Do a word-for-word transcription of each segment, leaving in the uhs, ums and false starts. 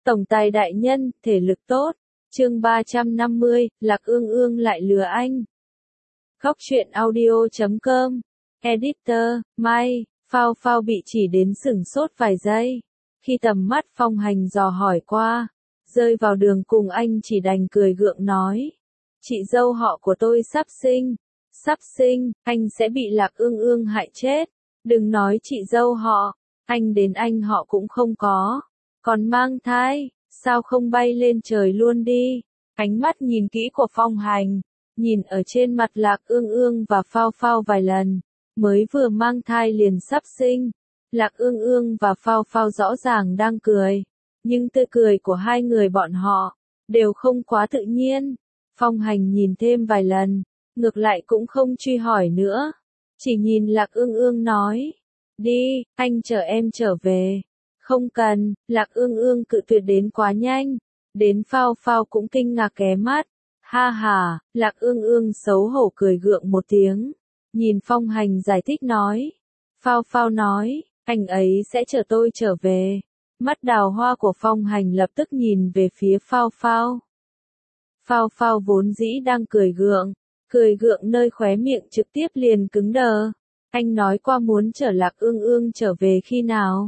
Tổng tài đại nhân, thể lực tốt. Chương ba trăm năm mươi, Lạc Ương Ương lại lừa anh. Góc truyện audio chấm com. Editor, Mai, Phao Phao bị chỉ đến sửng sốt vài giây. Khi tầm mắt Phong Hành dò hỏi qua, rơi vào đường cùng anh chỉ đành cười gượng nói. Chị dâu họ của tôi sắp sinh. Sắp sinh, anh sẽ bị Lạc Ương Ương hại chết. Đừng nói chị dâu họ, anh đến anh họ cũng không có. Còn mang thai, sao không bay lên trời luôn đi? Ánh mắt nhìn kỹ của Phong Hành, nhìn ở trên mặt Lạc Ương Ương và Phao Phao vài lần, mới vừa mang thai liền sắp sinh. Lạc Ương Ương và Phao Phao rõ ràng đang cười, nhưng tươi cười của hai người bọn họ đều không quá tự nhiên. Phong Hành nhìn thêm vài lần, ngược lại cũng không truy hỏi nữa, chỉ nhìn Lạc Ương Ương nói, đi, anh chở em trở về. Không cần, Lạc Ương Ương cự tuyệt đến quá nhanh, đến Phao Phao cũng kinh ngạc ghé mắt. Ha ha, Lạc Ương Ương xấu hổ cười gượng một tiếng, nhìn Phong Hành giải thích nói. Phao Phao nói, anh ấy sẽ chở tôi trở về. Mắt đào hoa của Phong Hành lập tức nhìn về phía Phao Phao. Phao Phao vốn dĩ đang cười gượng, cười gượng nơi khóe miệng trực tiếp liền cứng đờ. Anh nói qua muốn chở Lạc Ương Ương trở về khi nào?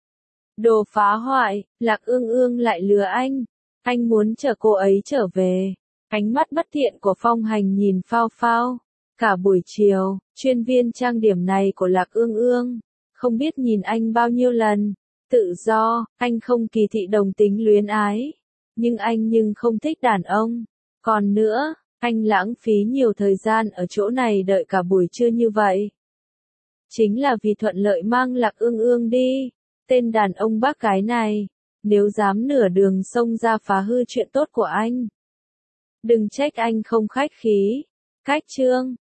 Đồ phá hoại, Lạc Ương Ương lại lừa anh. Anh muốn chở cô ấy trở về. Ánh mắt bất thiện của Phong Hành nhìn Phao Phao. Cả buổi chiều, chuyên viên trang điểm này của Lạc Ương Ương, không biết nhìn anh bao nhiêu lần. Tự do, anh không kỳ thị đồng tính luyến ái. Nhưng anh nhưng không thích đàn ông. Còn nữa, anh lãng phí nhiều thời gian ở chỗ này đợi cả buổi trưa như vậy. Chính là vì thuận lợi mang Lạc Ương Ương đi. Tên đàn ông bác gái này, nếu dám nửa đường xông ra phá hư chuyện tốt của anh. Đừng trách anh không khách khí. Cách chương.